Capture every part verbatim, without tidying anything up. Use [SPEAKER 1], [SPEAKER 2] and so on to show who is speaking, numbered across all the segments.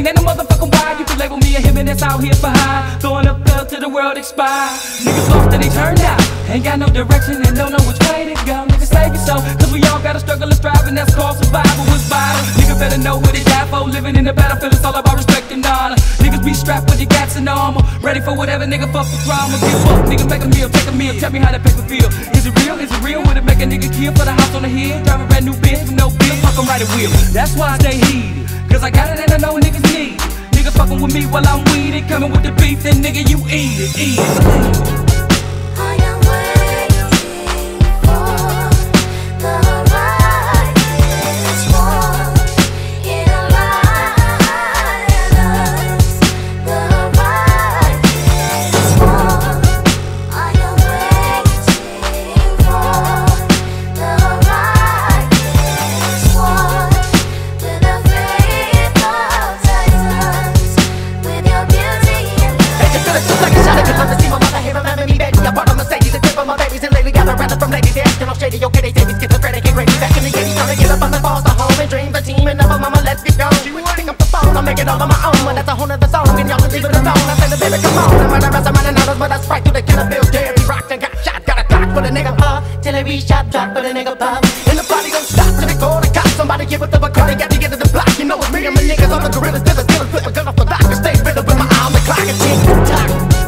[SPEAKER 1] ain't that no motherfucking why you can label me a him and that's out here behind, throwing up thugs till the world expire. Niggas lost and they turned out, ain't got no direction and don't know which way to go. Niggas save your soul, cause we all gotta struggle and strive, and that's called survival. What's vital? Niggas better know what they die for. Living in the battlefield, it's all about respect and honor. Niggas be strapped with your gats and armor, ready for whatever, nigga, fuck the drama. Give up, nigga, make a meal, take a meal. Tell me how that paper feel. Is it real? Is it real? Would it make a nigga kill for the house on the hill? Drive a brand new Benz with no bill, fuck 'em right at wheel. That's why I stay heated, cause I got it and I know niggas need it. Nigga fucking with me while I'm weeded, coming with the beef, then nigga you eat it, eat it.
[SPEAKER 2] Okay, they say we schizophrenic and crazy. Back in the eighties, trying to get up on the balls, the home and dream, the team, and never, mama, let's get going. She would pick up the phone, I'll make it all on my own, but that's a whole nother song, and y'all can leave it alone. I say the baby, come on, I'm running around, I'm running out, but that's right through the killer bill. There, he rocked and got shot, got a clock for the nigga pop, till he reach shot, drop for the nigga pop. And the party don't stop till they call the cops. Somebody give up the Bacardi, got to get to the block. You know it's me and my niggas, all the gorillas, dealers, dealers, flip a gun off the block, and stay rhythm with my eye on the clock and tick tock.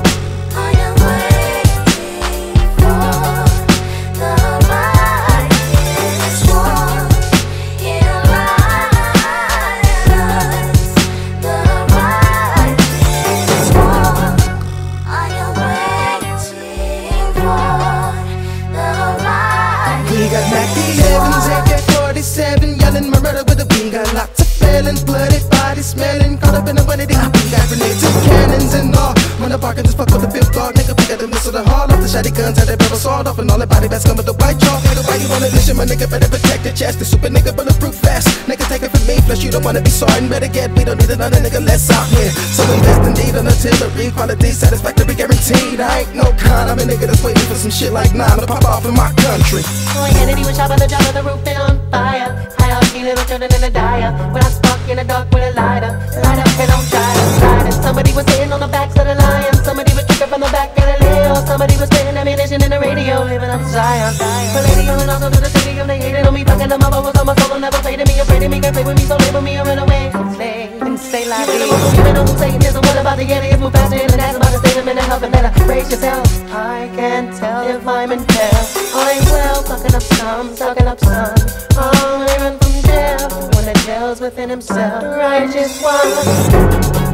[SPEAKER 3] We got Mackie Evans, A K forty-seven, yelling murder with a we got lots of felons, bloody bodies smelling, caught up in the money. They we got grenades and cannons and all. When the park and just fuck with the fifth dog, nigga, we got the missile, the hall off the shotty guns, had that barrel sawed off, and all that body bags come with the white chalk. Nigga, why you wanna mission? My nigga better protect the chest. The super nigga bulletproof fast. Nigga, take it from me, flesh, you don't wanna be sorting. Better get, we don't need another nigga less out here. So invest indeed on artillery, quality, satisfactory, guaranteed. I ain't no con, I'm a nigga that's waiting for some shit like nine to pop off in my country.
[SPEAKER 2] Boy, Kennedy was shot by the job of the roof and on fire. High up, feeling I'm turning in a dire. When I spark in the dark with a lighter, light up and I'm trying, sliding. Somebody was sitting on the backs of the lions. Somebody was triggered from the back of the Leo. Somebody was spitting ammunition in the radio, living up Zion. But lady on also to the city, they hated on me. Fucking the mother was on my soul, never played to me. Afraid of me, can't play with me, so label me or run away. Stay and stay like me. You know who Satanism, what about the aliens? Move faster and that's about to stay in a minute. Help and better brace yourself. I can't tell if I'm in hell. I'm well, fucking up some, sucking up some. Only run from jail when the jail's within himself. The righteous one.